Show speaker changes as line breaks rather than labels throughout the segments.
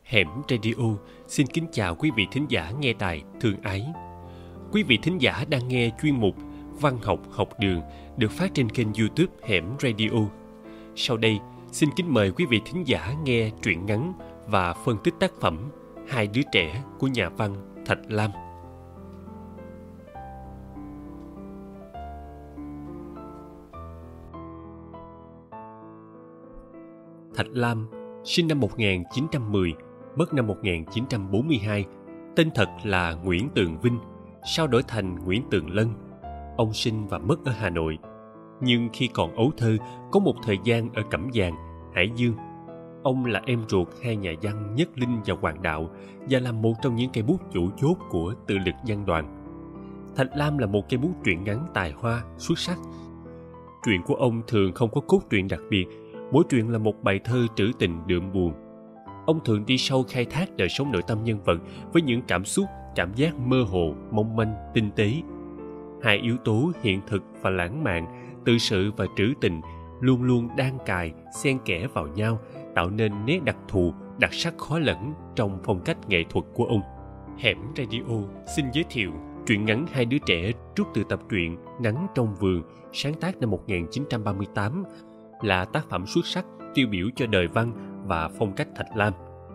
Hẻm Radio xin kính chào quý vị thính giả nghe đài thương ái. Quý vị thính giả đang nghe chuyên mục Văn học học đường được phát trên kênh YouTube Hẻm Radio. Sau đây, xin kính mời quý vị thính giả nghe truyện ngắn và phân tích tác phẩm Hai đứa trẻ của nhà văn Thạch Lam. Thạch Lam sinh năm 1910, mất năm 1942, tên thật là Nguyễn Tường Vinh, sau đổi thành Nguyễn Tường Lân. Ông sinh và mất ở Hà Nội, nhưng khi còn ấu thơ có một thời gian ở Cẩm Giàng, Hải Dương. Ông là em ruột hai nhà văn Nhất Linh và Hoàng Đạo và là một trong những cây bút chủ chốt của Tự lực văn đoàn. Thạch Lam là một cây bút truyện ngắn tài hoa, xuất sắc. Truyện của ông thường không có cốt truyện đặc biệt, mỗi truyện là một bài thơ trữ tình đượm buồn. Ông thường đi sâu khai thác đời sống nội tâm nhân vật với những cảm xúc, cảm giác mơ hồ, mong manh, tinh tế. Hai yếu tố hiện thực và lãng mạn, tự sự và trữ tình luôn luôn đan cài, xen kẽ vào nhau, tạo nên nét đặc thù, đặc sắc khó lẫn trong phong cách nghệ thuật của ông. Hẻm Radio xin giới thiệu truyện ngắn Hai đứa trẻ trút từ tập truyện Nắng trong vườn, sáng tác năm 1938, là tác phẩm xuất sắc tiêu biểu cho đời văn và phong cách Thạch Lam.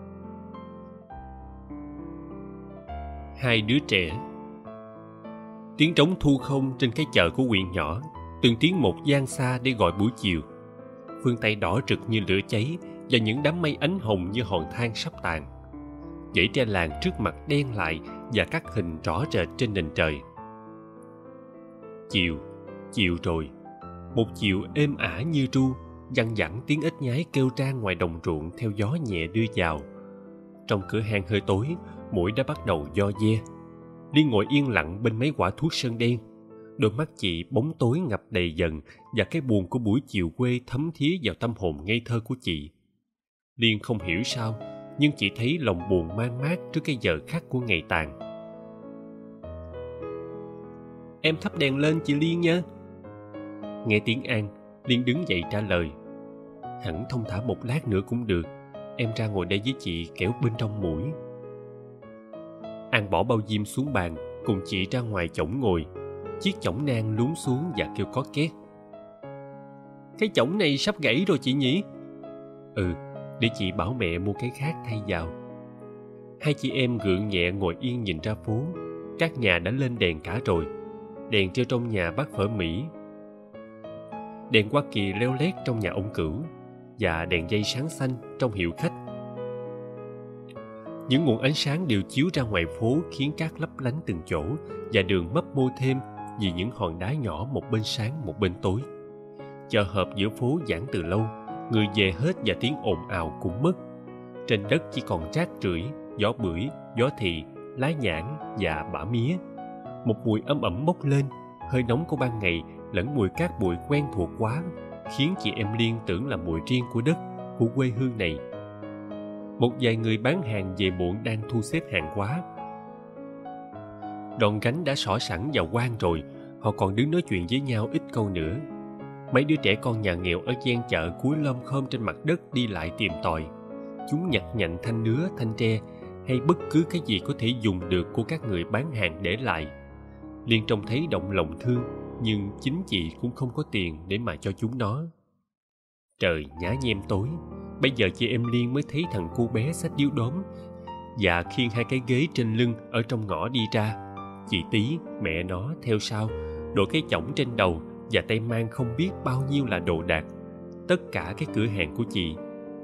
Hai đứa trẻ. Tiếng trống thu không trên cái chợ của huyện nhỏ, từng tiếng một vang xa để gọi buổi chiều. Phương Tây đỏ rực như lửa cháy và những đám mây ánh hồng như hòn than sắp tàn. Dãy tre làng trước mặt đen lại và các hình rõ rệt trên nền trời. Chiều rồi. Một chiều êm ả như ru, văng vẳng tiếng ếch nhái kêu rang ngoài đồng ruộng theo gió nhẹ đưa vào. Trong cửa hàng hơi tối, muỗi đã bắt đầu vo ve. Liên ngồi yên lặng bên mấy quả thuốc sơn đen. Đôi mắt chị bóng tối ngập đầy dần và cái buồn của buổi chiều quê thấm thía vào tâm hồn ngây thơ của chị. Liên không hiểu sao, nhưng chị thấy lòng buồn man mác trước cái giờ khắc của ngày tàn. Em thắp đèn lên chị Liên nha. Nghe tiếng An, Liên đứng dậy trả lời. Hẳn thông thả một lát nữa cũng được. Em ra ngồi đây với chị kẻo bên trong muỗi. An bỏ bao diêm xuống bàn, cùng chị ra ngoài chõng ngồi. Chiếc chõng nang lún xuống và kêu có két. Cái chõng này sắp gãy rồi chị nhỉ? Ừ, để chị bảo mẹ mua cái khác thay vào. Hai chị em gượng nhẹ ngồi yên nhìn ra phố. Các nhà đã lên đèn cả rồi. Đèn treo trong nhà bác Phở Mỹ, đèn Hoa Kỳ leo lét trong nhà ông Cửu, và đèn dây sáng xanh trong hiệu khách. Những nguồn ánh sáng đều chiếu ra ngoài phố khiến cát lấp lánh từng chỗ và đường mấp mô thêm vì những hòn đá nhỏ một bên sáng một bên tối. Chợ họp giữa phố giãn từ lâu, người về hết và tiếng ồn ào cũng mất. Trên đất chỉ còn rác rưởi, gió bưởi, gió thị, lá nhãn và bã mía. Một mùi ấm ẩm bốc lên, hơi nóng của ban ngày lẫn mùi cát bụi quen thuộc quá, khiến chị em Liên tưởng là mùi riêng của đất, của quê hương này. Một vài người bán hàng về muộn đang thu xếp hàng hóa. Đòn gánh đã xỏ sẵn vào quan rồi, họ còn đứng nói chuyện với nhau ít câu nữa. Mấy đứa trẻ con nhà nghèo ở gian chợ cúi lom khom trên mặt đất đi lại tìm tòi. Chúng nhặt nhạnh thanh nứa, thanh tre hay bất cứ cái gì có thể dùng được của các người bán hàng để lại. Liên trông thấy động lòng thương, nhưng chính chị cũng không có tiền để mà cho chúng nó. Trời nhá nhem tối, bây giờ chị em Liên mới thấy thằng cu bé xách điếu đóm và khiêng hai cái ghế trên lưng ở trong ngõ đi ra. Chị Tí, mẹ nó theo sau, đội cái chõng trên đầu và tay mang không biết bao nhiêu là đồ đạc, tất cả cái cửa hàng của chị.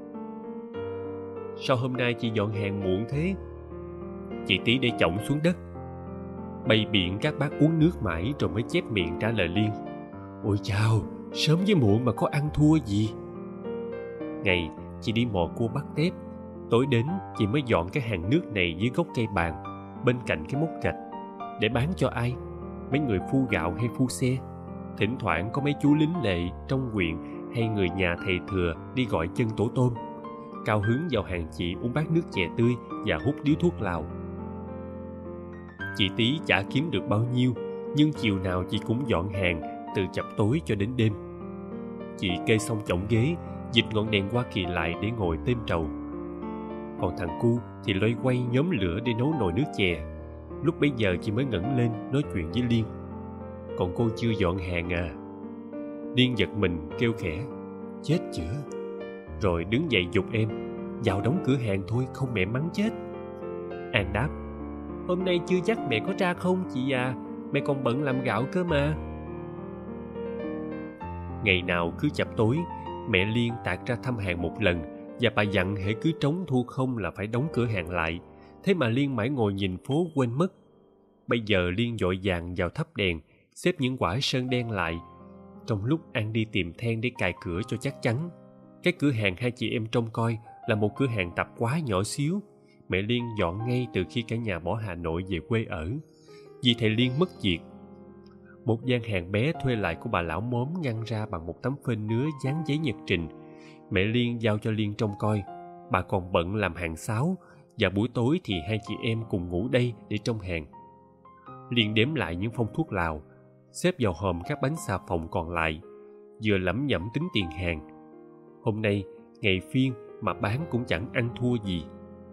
Sao hôm nay chị dọn hàng muộn thế? Chị Tí để chõng xuống đất, bày biện các bác uống nước mãi rồi mới chép miệng trả lời Liên. Ôi chao, sớm với muộn mà có ăn thua gì. Ngày chị đi mò cua bắt tép, tối đến chị mới dọn cái hàng nước này dưới gốc cây bàn, bên cạnh cái mốc gạch, để bán cho ai? Mấy người phu gạo hay phu xe? Thỉnh thoảng có mấy chú lính lệ trong huyện hay người nhà thầy thừa đi gọi chân tổ tôm, cao hứng vào hàng chị uống bát nước chè tươi và hút điếu thuốc lào. Chị Tí chả kiếm được bao nhiêu, nhưng chiều nào chị cũng dọn hàng từ chập tối cho đến đêm. Chị kê xong chõng ghế, dịch ngọn đèn Hoa Kỳ lại để ngồi têm trầu. Còn thằng cu thì loay quay nhóm lửa để nấu nồi nước chè. Lúc bấy giờ chị mới ngẩng lên nói chuyện với Liên. Còn cô chưa dọn hàng à? Liên giật mình kêu khẽ, chết chữa. Rồi đứng dậy giục em, vào đóng cửa hàng thôi không mẹ mắng chết. An đáp, hôm nay chưa chắc mẹ có ra không chị à, mẹ còn bận làm gạo cơ mà. Ngày nào cứ chập tối, mẹ Liên tạt ra thăm hàng một lần, và bà dặn hễ cứ trống thu không là phải đóng cửa hàng lại. Thế mà Liên mãi ngồi nhìn phố quên mất. Bây giờ Liên vội vàng vào thắp đèn, xếp những quả sơn đen lại. Trong lúc An đi tìm then để cài cửa cho chắc chắn. Cái cửa hàng hai chị em trông coi là một cửa hàng tạp hóa nhỏ xíu. Mẹ Liên dọn ngay từ khi cả nhà bỏ Hà Nội về quê ở. Vì thầy Liên mất việc. Một gian hàng bé thuê lại của bà lão móm ngăn ra bằng một tấm phên nứa dán giấy nhật trình. Mẹ Liên giao cho Liên trông coi. Bà còn bận làm hàng xáo, và buổi tối thì hai chị em cùng ngủ đây để trông hàng. Liên đếm lại những phong thuốc lào, xếp vào hòm các bánh xà phòng còn lại, vừa lẩm nhẩm tính tiền hàng. Hôm nay ngày phiên mà bán cũng chẳng ăn thua gì.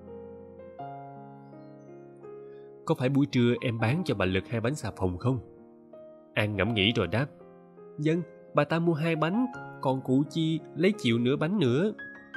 Có phải buổi trưa em bán cho bà Lực 2 bánh xà phòng không? An ngẫm nghĩ rồi đáp, vâng, bà ta mua 2 bánh, còn cụ Chi lấy chịu nửa bánh nữa.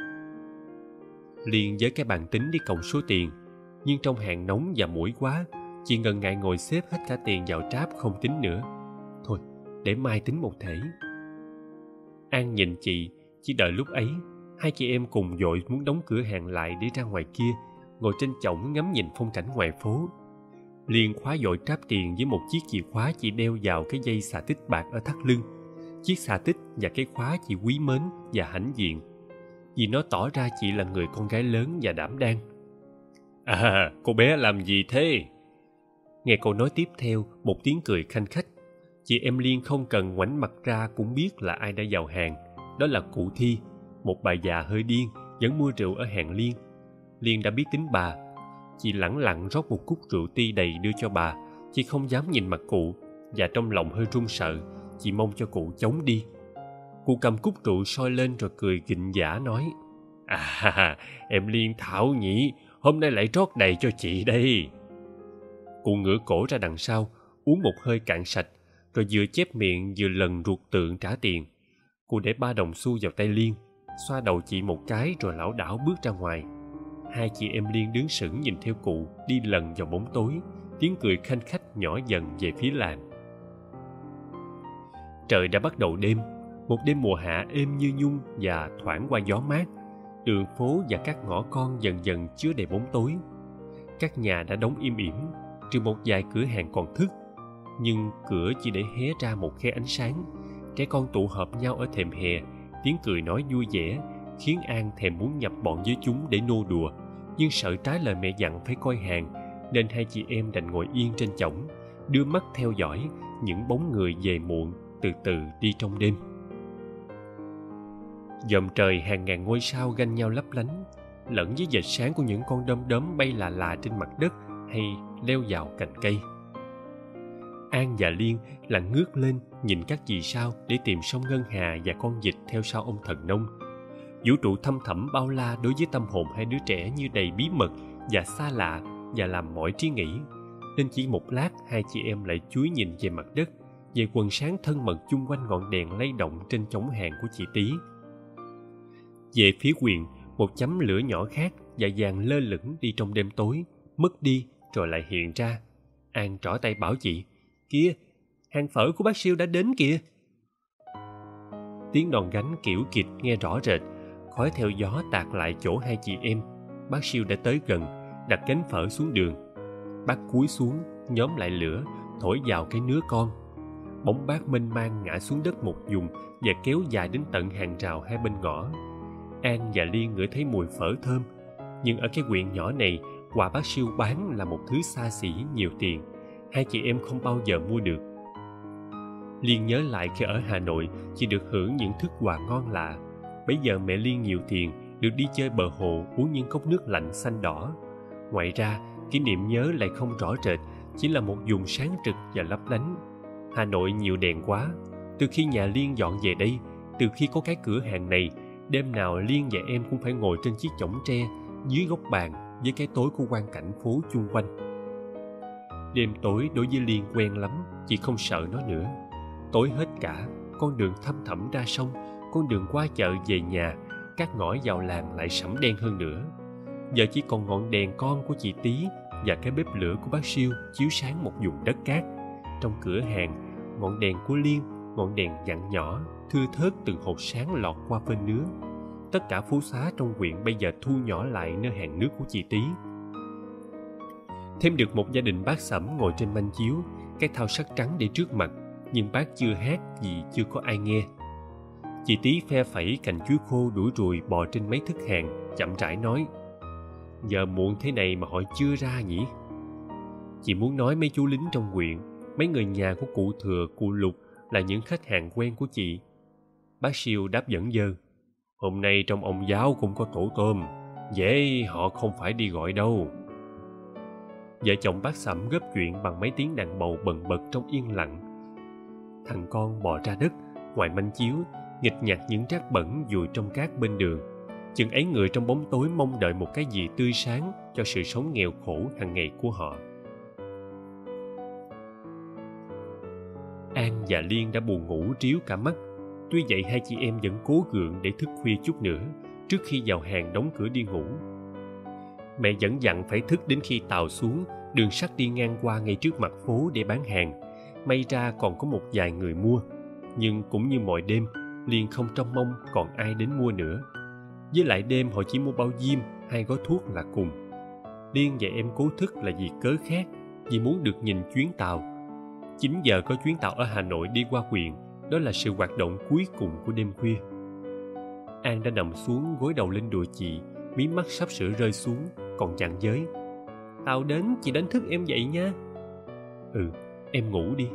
Liên với cái bàn tính đi cộng số tiền, nhưng trong hàng nóng và muỗi quá, chị ngần ngại ngồi xếp hết cả tiền vào tráp không tính nữa. Thôi, để mai tính một thể. An nhìn chị, chỉ đợi lúc ấy, hai chị em cùng vội muốn đóng cửa hàng lại để ra ngoài kia, ngồi trên chõng ngắm nhìn phong cảnh ngoài phố. Liên khóa vội tráp tiền với một chiếc chìa khóa chị đeo vào cái dây xà tích bạc ở thắt lưng. Chiếc xà tích và cái khóa chị quý mến và hãnh diện, vì nó tỏ ra chị là người con gái lớn và đảm đang. À, cô bé làm gì thế? Nghe câu nói tiếp theo, một tiếng cười khanh khách. Chị em Liên không cần ngoảnh mặt ra cũng biết là ai đã vào hàng. Đó là cụ Thi, một bà già hơi điên, vẫn mua rượu ở hàng Liên. Liên đã biết tính bà. Chị lẳng lặng rót một cúc rượu ti đầy đưa cho bà. Chị không dám nhìn mặt cụ, và trong lòng hơi run sợ. Chị mong cho cụ chống đi. Cụ cầm cúc rượu soi lên rồi cười gịnh giả nói, à, em Liên thảo nhỉ, hôm nay lại rót đầy cho chị đây. Cụ ngửa cổ ra đằng sau, uống một hơi cạn sạch, rồi vừa chép miệng vừa lần ruột tượng trả tiền. Cụ để 3 đồng xu vào tay Liên, xoa đầu chị một cái rồi lảo đảo bước ra ngoài. Hai chị em Liên đứng sững nhìn theo cụ đi lần vào bóng tối, tiếng cười khanh khách nhỏ dần về phía làng. Trời đã bắt đầu đêm, một đêm mùa hạ êm như nhung và thoảng qua gió mát. Đường phố và các ngõ con dần dần chứa đầy bóng tối. Các nhà đã đóng im ỉm, trừ một vài cửa hàng còn thức, nhưng cửa chỉ để hé ra một khe ánh sáng. Trẻ con tụ họp nhau ở thềm hè, tiếng cười nói vui vẻ khiến An thèm muốn nhập bọn với chúng để nô đùa, nhưng sợ trái lời mẹ dặn phải coi hàng, nên hai chị em đành ngồi yên trên chõng, đưa mắt theo dõi những bóng người về muộn từ từ đi trong đêm. Dòm trời hàng ngàn ngôi sao ganh nhau lấp lánh, lẫn với vệt sáng của những con đom đóm bay là là trên mặt đất hay leo vào cành cây. An và Liên là ngước lên nhìn các vì sao để tìm sông Ngân Hà và con vịt theo sau ông thần nông. Vũ trụ thăm thẳm bao la đối với tâm hồn hai đứa trẻ như đầy bí mật và xa lạ và làm mỏi trí nghĩ, nên chỉ một lát hai chị em lại chúi nhìn về mặt đất, về quần sáng thân mật chung quanh ngọn đèn lay động trên chõng hàng của chị Tí. Về phía quyền, một chấm lửa nhỏ khác và vàng lơ lửng đi trong đêm tối, mất đi rồi lại hiện ra. An trỏ tay bảo chị, kia, hàng phở của bác Siêu đã đến kìa. Tiếng đòn gánh kiểu kịt nghe rõ rệt, khói theo gió tạt lại chỗ hai chị em. Bác Siêu đã tới gần, đặt gánh phở xuống đường. Bác cúi xuống, nhóm lại lửa, thổi vào cái nứa con. Bóng bác mênh mang ngã xuống đất một vùng và kéo dài đến tận hàng rào hai bên ngõ. An và Liên ngửi thấy mùi phở thơm, nhưng ở cái huyện nhỏ này, quà bác Siêu bán là một thứ xa xỉ nhiều tiền, hai chị em không bao giờ mua được. Liên nhớ lại khi ở Hà Nội chỉ được hưởng những thức quà ngon lạ. Bây giờ mẹ Liên nhiều tiền, được đi chơi bờ hồ uống những cốc nước lạnh xanh đỏ. Ngoài ra, kỷ niệm nhớ lại không rõ rệt, chỉ là một vùng sáng trực và lấp lánh. Hà Nội nhiều đèn quá. Từ khi nhà Liên dọn về đây, từ khi có cái cửa hàng này, đêm nào Liên và em cũng phải ngồi trên chiếc chõng tre dưới góc bàn với cái tối của quang cảnh phố chung quanh. Đêm tối đối với Liên quen lắm, chị không sợ nó nữa. Tối hết cả, con đường thăm thẳm ra sông, con đường qua chợ về nhà, các ngõ vào làng lại sẫm đen hơn nữa. Giờ chỉ còn ngọn đèn con của chị Tí và cái bếp lửa của bác Siêu chiếu sáng một vùng đất cát. Trong cửa hàng, ngọn đèn của Liên, ngọn đèn vặn nhỏ, thưa thớt từng hột sáng lọt qua phên nứa. Tất cả phố xá trong huyện bây giờ thu nhỏ lại nơi hàng nước của chị Tí. Thêm được một gia đình bác Sẩm ngồi trên manh chiếu, cái thau sắt trắng để trước mặt, nhưng bác chưa hát vì chưa có ai nghe. Chị Tí phe phẩy cành chuối khô đuổi ruồi bò trên mấy thức hàng, chậm rãi nói: "Giờ muộn thế này mà họ chưa ra nhỉ?" Chị muốn nói mấy chú lính trong huyện, mấy người nhà của cụ Thừa, cụ Lục là những khách hàng quen của chị. Bác Siêu đáp dẫn dơ: "Hôm nay trong ông giáo cũng có tổ tôm, dễ họ không phải đi gọi đâu." Vợ chồng bác Sẩm góp chuyện bằng mấy tiếng đàn bầu bần bật trong yên lặng. Thằng con bò ra đất, ngoài manh chiếu, nghịch nhặt những rác bẩn vùi trong cát bên đường. Chừng ấy người trong bóng tối mong đợi một cái gì tươi sáng cho sự sống nghèo khổ hàng ngày của họ. An và Liên đã buồn ngủ ríu cả mắt. Tuy vậy hai chị em vẫn cố gượng để thức khuya chút nữa trước khi vào hàng đóng cửa đi ngủ. Mẹ vẫn dặn phải thức đến khi tàu xuống, đường sắt đi ngang qua ngay trước mặt phố để bán hàng. May ra còn có một vài người mua, nhưng cũng như mọi đêm, Liên không trông mong còn ai đến mua nữa. Với lại đêm họ chỉ mua bao diêm, 2 gói thuốc là cùng. Liên và em cố thức là vì cớ khác, vì muốn được nhìn chuyến tàu. 9 giờ có chuyến tàu ở Hà Nội đi qua huyện, đó là sự hoạt động cuối cùng của đêm khuya. An đã nằm xuống gối đầu lên đùi chị, mí mắt sắp sửa rơi xuống, còn dặn giới: "Tàu đến, chị đánh thức em dậy nha." "Ừ, em ngủ đi."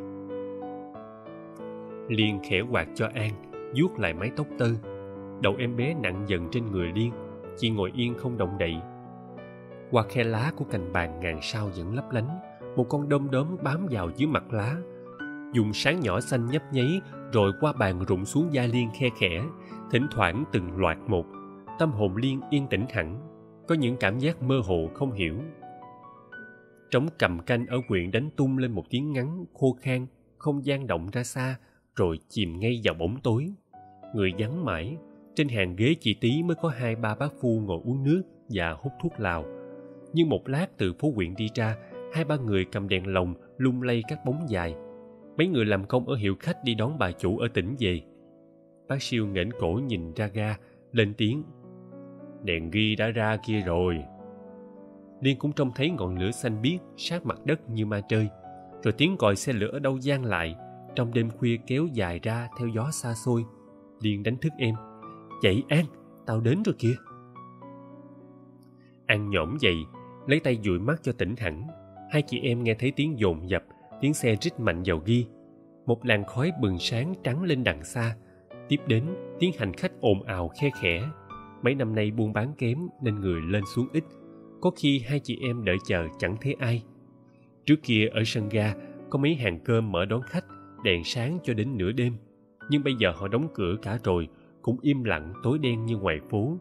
Liên khẽ quạt cho An, vuốt lại mái tóc tơ. Đầu em bé nặng dần trên người Liên, chị ngồi yên không động đậy. Qua khe lá của cành bàn ngàn sao vẫn lấp lánh, một con đom đóm bám vào dưới mặt lá. Dùng sáng nhỏ xanh nhấp nháy rồi qua bàn rụng xuống da Liên khe khẽ, thỉnh thoảng từng loạt một. Tâm hồn Liên yên tĩnh hẳn, có những cảm giác mơ hồ không hiểu. Trống cầm canh ở huyện đánh tung lên một tiếng ngắn khô khan, không gian động ra xa rồi chìm ngay vào bóng tối. Người vắng mãi, trên hàng ghế chị Tí mới có 2-3 bác phu ngồi uống nước và hút thuốc lào. Nhưng một lát từ phố huyện đi ra, 2-3 người cầm đèn lồng lung lay các bóng dài. Mấy người làm công ở hiệu khách đi đón bà chủ ở tỉnh về. Bác Siêu nghển cổ nhìn ra ga, lên tiếng: "Đèn ghi đã ra kia rồi." Liên cũng trông thấy ngọn lửa xanh biếc sát mặt đất như ma trơi, rồi tiếng còi xe lửa ở đâu vang lại, trong đêm khuya kéo dài ra theo gió xa xôi. Liên đánh thức em: "Dậy An, tao đến rồi kìa." An nhổm dậy, lấy tay dụi mắt cho tỉnh hẳn. Hai chị em nghe thấy tiếng dồn dập, tiếng xe rít mạnh vào ghi. Một làn khói bừng sáng trắng lên đằng xa. Tiếp đến tiếng hành khách ồn ào khe khẽ. Mấy năm nay buôn bán kém nên người lên xuống ít, có khi hai chị em đợi chờ chẳng thấy ai. Trước kia ở sân ga có mấy hàng cơm mở đón khách, đèn sáng cho đến nửa đêm, nhưng bây giờ họ đóng cửa cả rồi, cũng im lặng tối đen như ngoài phố.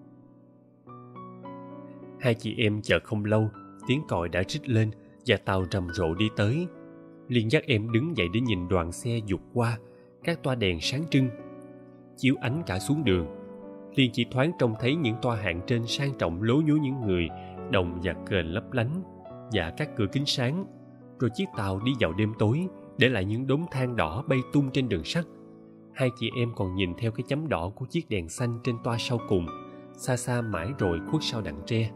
Hai chị em chờ không lâu, tiếng còi đã rít lên và tàu rầm rộ đi tới. Liên dắt em đứng dậy để nhìn đoàn xe vụt qua, các toa đèn sáng trưng chiếu ánh cả xuống đường. Liên chỉ thoáng trông thấy những toa hạng trên sang trọng lố nhố những người, đồng và kền lấp lánh và các cửa kính sáng. Rồi chiếc tàu đi vào đêm tối, để lại những đốm than đỏ bay tung trên đường sắt. Hai chị em còn nhìn theo cái chấm đỏ của chiếc đèn xanh trên toa sau cùng, xa xa mãi rồi khuất sau đặng tre.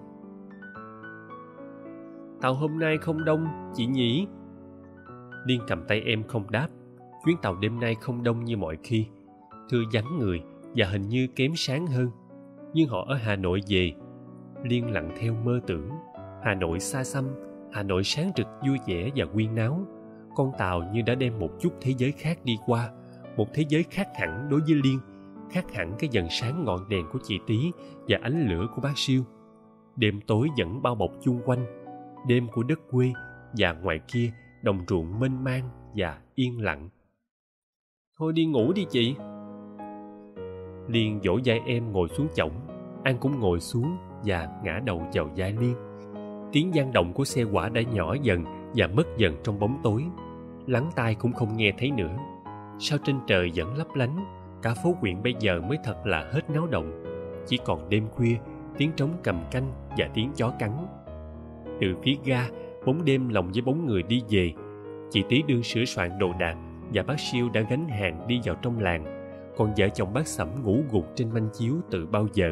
"Tàu hôm nay không đông, chị nhỉ?" Liên cầm tay em không đáp. Chuyến tàu đêm nay không đông như mọi khi, thưa vắng người và hình như kém sáng hơn. Nhưng họ ở Hà Nội về. Liên lặng theo mơ tưởng. Hà Nội xa xăm, Hà Nội sáng rực vui vẻ và huyên náo. Con tàu như đã đem một chút thế giới khác đi qua, một thế giới khác hẳn đối với Liên, khác hẳn cái dần sáng ngọn đèn của chị Tí và ánh lửa của bác Siêu. Đêm tối vẫn bao bọc chung quanh, đêm của đất quê, và ngoài kia đồng ruộng mênh mang và yên lặng. "Thôi đi ngủ đi chị." Liên dỗ vai em ngồi xuống chõng. An cũng ngồi xuống, và ngã đầu vào vai Liên. Tiếng vang động của xe quả đã nhỏ dần và mất dần trong bóng tối. Lắng tai cũng không nghe thấy nữa. Sao trên trời vẫn lấp lánh, cả phố huyện bây giờ mới thật là hết náo động. Chỉ còn đêm khuya, tiếng trống cầm canh và tiếng chó cắn. Từ phía ga, bóng đêm lồng với bóng người đi về. Chị Tí đương sửa soạn đồ đạc và bác Siêu đã gánh hàng đi vào trong làng. Còn vợ chồng bác Sẩm ngủ gục trên manh chiếu từ bao giờ.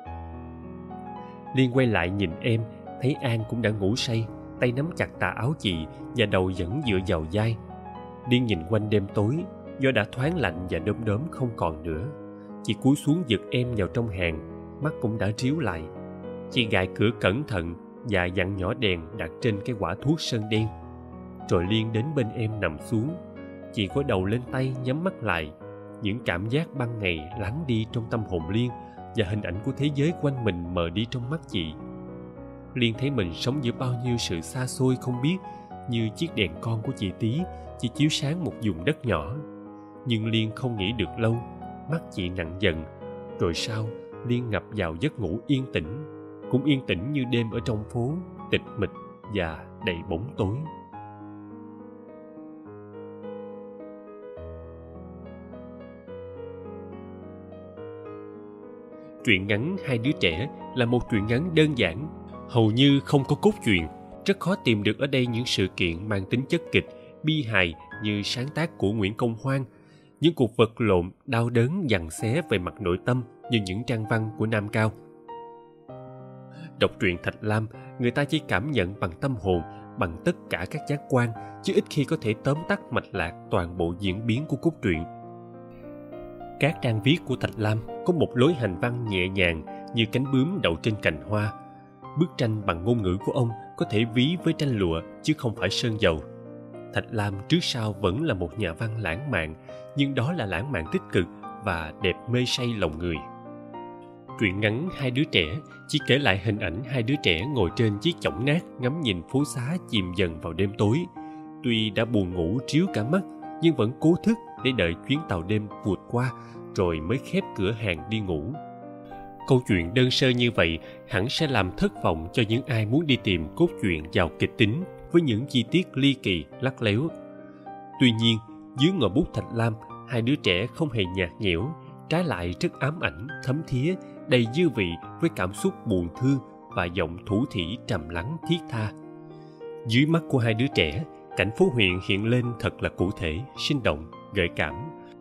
Liên quay lại nhìn em, thấy An cũng đã ngủ say, tay nắm chặt tà áo chị và đầu vẫn dựa vào vai. Liên nhìn quanh đêm tối, gió đã thoáng lạnh và đom đóm không còn nữa. Chị cúi xuống giật em vào trong hàng, mắt cũng đã ríu lại. Chị gài cửa cẩn thận và dặn nhỏ đèn đặt trên cái quả thuốc sơn đen. Rồi Liên đến bên em nằm xuống. Chị gối đầu lên tay, nhắm mắt lại. Những cảm giác ban ngày lắng đi trong tâm hồn Liên, và hình ảnh của thế giới quanh mình mờ đi trong mắt chị. Liên thấy mình sống giữa bao nhiêu sự xa xôi không biết, như chiếc đèn con của chị Tí chỉ chiếu sáng một vùng đất nhỏ. Nhưng Liên không nghĩ được lâu, mắt chị nặng dần. Rồi sau, Liên ngập vào giấc ngủ yên tĩnh, cũng yên tĩnh như đêm ở trong phố, tịch mịch và đầy bóng tối. Truyện ngắn Hai đứa trẻ là một truyện ngắn đơn giản, hầu như không có cốt truyện. Rất khó tìm được ở đây những sự kiện mang tính chất kịch, bi hài như sáng tác của Nguyễn Công Hoan, những cuộc vật lộn đau đớn giằng xé về mặt nội tâm như những trang văn của Nam Cao. Đọc truyện Thạch Lam, người ta chỉ cảm nhận bằng tâm hồn, bằng tất cả các giác quan, chứ ít khi có thể tóm tắt mạch lạc toàn bộ diễn biến của cốt truyện. Các trang viết của Thạch Lam có một lối hành văn nhẹ nhàng như cánh bướm đậu trên cành hoa. Bức tranh bằng ngôn ngữ của ông có thể ví với tranh lụa chứ không phải sơn dầu. Thạch Lam trước sau vẫn là một nhà văn lãng mạn, nhưng đó là lãng mạn tích cực và đẹp mê say lòng người. Truyện ngắn Hai đứa trẻ chỉ kể lại hình ảnh hai đứa trẻ ngồi trên chiếc chõng nát ngắm nhìn phố xá chìm dần vào đêm tối. Tuy đã buồn ngủ tríu cả mắt, nhưng vẫn cố thức để đợi chuyến tàu đêm vụt qua rồi mới khép cửa hàng đi ngủ. Câu chuyện đơn sơ như vậy hẳn sẽ làm thất vọng cho những ai muốn đi tìm cốt truyện giàu kịch tính với những chi tiết ly kỳ, lắt léo. Tuy nhiên, dưới ngòi bút Thạch Lam, hai đứa trẻ không hề nhạt nhẽo, trái lại rất ám ảnh, thấm thía, đầy dư vị với cảm xúc buồn thương và giọng thủ thỉ trầm lắng thiết tha. Dưới mắt của hai đứa trẻ, cảnh phố huyện hiện lên thật là cụ thể, sinh động, gợi cảm.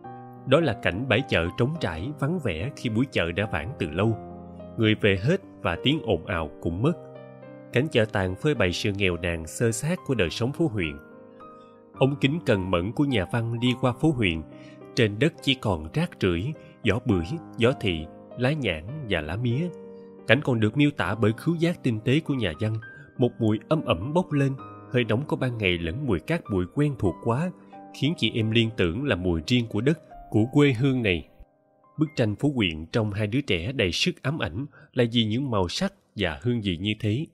Đó là cảnh bãi chợ trống trải, vắng vẻ khi buổi chợ đã vãn từ lâu. Người về hết và tiếng ồn ào cũng mất. Cảnh chợ tàn phơi bày sự nghèo nàn xơ xác của đời sống phố huyện. Ống kính cần mẫn của nhà văn đi qua phố huyện. Trên đất chỉ còn rác rưởi, vỏ bưởi, gió thị, lá nhãn và lá mía. Cảnh còn được miêu tả bởi khứu giác tinh tế của nhà văn. Một mùi âm ẩm bốc lên, hơi nóng có ban ngày lẫn mùi cát bụi quen thuộc quá, khiến chị em liên tưởng là mùi riêng của đất, của quê hương này. Bức tranh phố huyện trong hai đứa trẻ đầy sức ám ảnh là vì những màu sắc và hương vị như thế.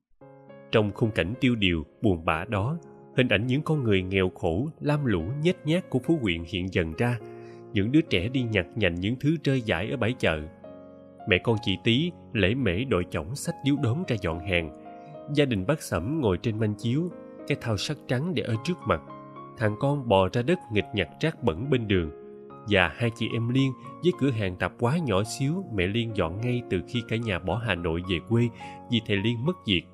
Trong khung cảnh tiêu điều, buồn bã đó, hình ảnh những con người nghèo khổ, lam lũ, nhếch nhác của phố huyện hiện dần ra. Những đứa trẻ đi nhặt nhạnh những thứ rơi rải ở bãi chợ. Mẹ con chị Tí lễ mễ đội chõng xách điếu đóm ra dọn hàng. Gia đình bác Sẩm ngồi trên manh chiếu, cái thau sắt trắng để ở trước mặt. Thằng con bò ra đất nghịch nhặt rác bẩn bên đường. Và hai chị em Liên với cửa hàng tạp hóa nhỏ xíu mẹ Liên dọn ngay từ khi cả nhà bỏ Hà Nội về quê vì thầy Liên mất việc.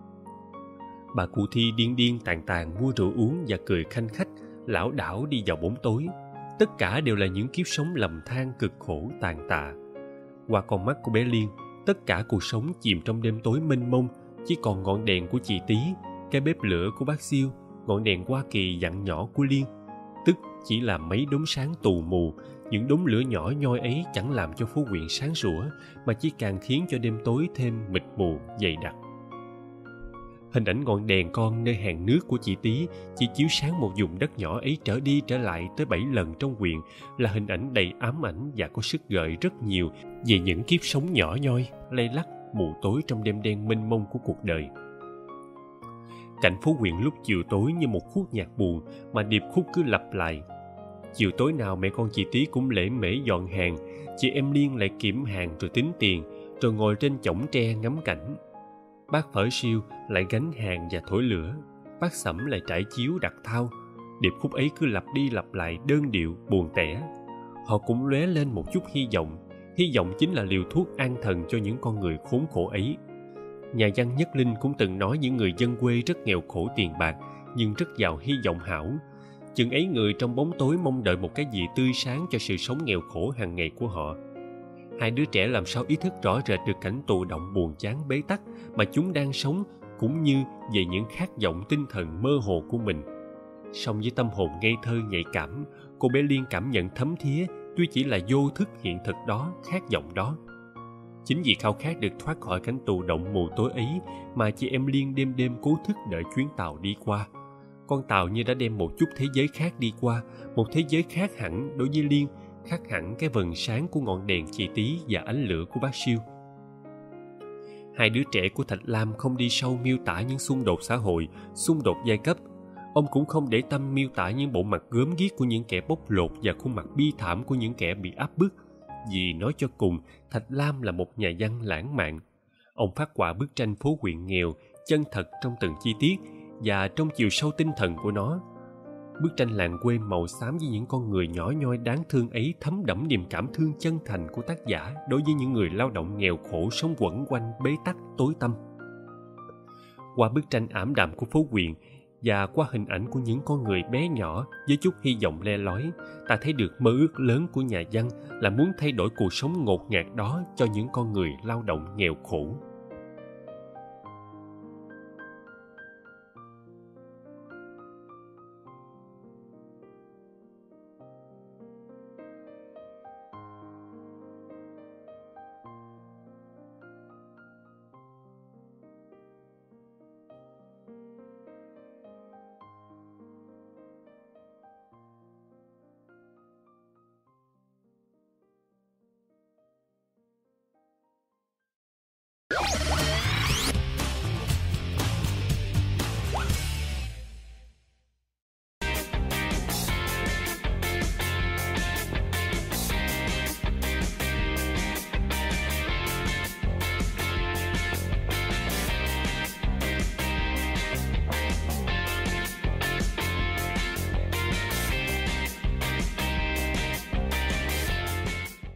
Bà cụ Thi điên điên tàn tàn mua rượu uống và cười khanh khách, lảo đảo đi vào bóng tối. Tất cả đều là những kiếp sống lầm than cực khổ tàn tạ. Qua con mắt của bé Liên, tất cả cuộc sống chìm trong đêm tối mênh mông, chỉ còn ngọn đèn của chị Tí, cái bếp lửa của bác Siêu, ngọn đèn Hoa Kỳ dặn nhỏ của Liên. Tức chỉ là mấy đốm sáng tù mù. Những đốm lửa nhỏ nhoi ấy chẳng làm cho phố huyện sáng sủa, mà chỉ càng khiến cho đêm tối thêm mịt mù dày đặc. Hình ảnh ngọn đèn con nơi hàng nước của chị Tí chỉ chiếu sáng một vùng đất nhỏ ấy trở đi trở lại tới 7 lần trong huyện là hình ảnh đầy ám ảnh và có sức gợi rất nhiều về những kiếp sống nhỏ nhoi, lay lắc, mù tối trong đêm đen mênh mông của cuộc đời. Cảnh phố huyện lúc chiều tối như một khúc nhạc buồn mà điệp khúc cứ lặp lại. Chiều tối nào mẹ con chị Tí cũng lễ mễ dọn hàng, chị em Liên lại kiểm hàng rồi tính tiền, rồi ngồi trên chõng tre ngắm cảnh. Bác Phở Siêu lại gánh hàng và thổi lửa, bác Sẩm lại trải chiếu đặt thao. Điệp khúc ấy cứ lặp đi lặp lại đơn điệu buồn tẻ. Họ cũng lóe lên một chút hy vọng. Hy vọng chính là liều thuốc an thần cho những con người khốn khổ ấy. Nhà văn Nhất Linh cũng từng nói những người dân quê rất nghèo khổ tiền bạc, nhưng rất giàu hy vọng hão. Chừng ấy người trong bóng tối mong đợi một cái gì tươi sáng cho sự sống nghèo khổ hàng ngày của họ. Hai đứa trẻ làm sao ý thức rõ rệt được cảnh tù động buồn chán bế tắc mà chúng đang sống, cũng như về những khát vọng tinh thần mơ hồ của mình. Song với tâm hồn ngây thơ nhạy cảm, cô bé Liên cảm nhận thấm thía, tuy chỉ là vô thức hiện thực đó, khát vọng đó. Chính vì khao khát được thoát khỏi cánh tù động mù tối ấy mà chị em Liên đêm đêm cố thức đợi chuyến tàu đi qua. Con tàu như đã đem một chút thế giới khác đi qua, một thế giới khác hẳn đối với Liên, khác hẳn cái vầng sáng của ngọn đèn chị Tí và ánh lửa của bác Siêu. Hai đứa trẻ của Thạch Lam không đi sâu miêu tả những xung đột xã hội, xung đột giai cấp. Ông cũng không để tâm miêu tả những bộ mặt gớm ghiếc của những kẻ bóc lột và khuôn mặt bi thảm của những kẻ bị áp bức. Vì nói cho cùng, Thạch Lam là một nhà văn lãng mạn. Ông phát họa bức tranh phố huyện nghèo, chân thật trong từng chi tiết và trong chiều sâu tinh thần của nó. Bức tranh làng quê màu xám với những con người nhỏ nhoi đáng thương ấy thấm đẫm niềm cảm thương chân thành của tác giả đối với những người lao động nghèo khổ sống quẩn quanh bế tắc tối tăm. Qua bức tranh ảm đạm của phố huyện và qua hình ảnh của những con người bé nhỏ với chút hy vọng le lói, ta thấy được mơ ước lớn của nhà văn là muốn thay đổi cuộc sống ngột ngạt đó cho những con người lao động nghèo khổ.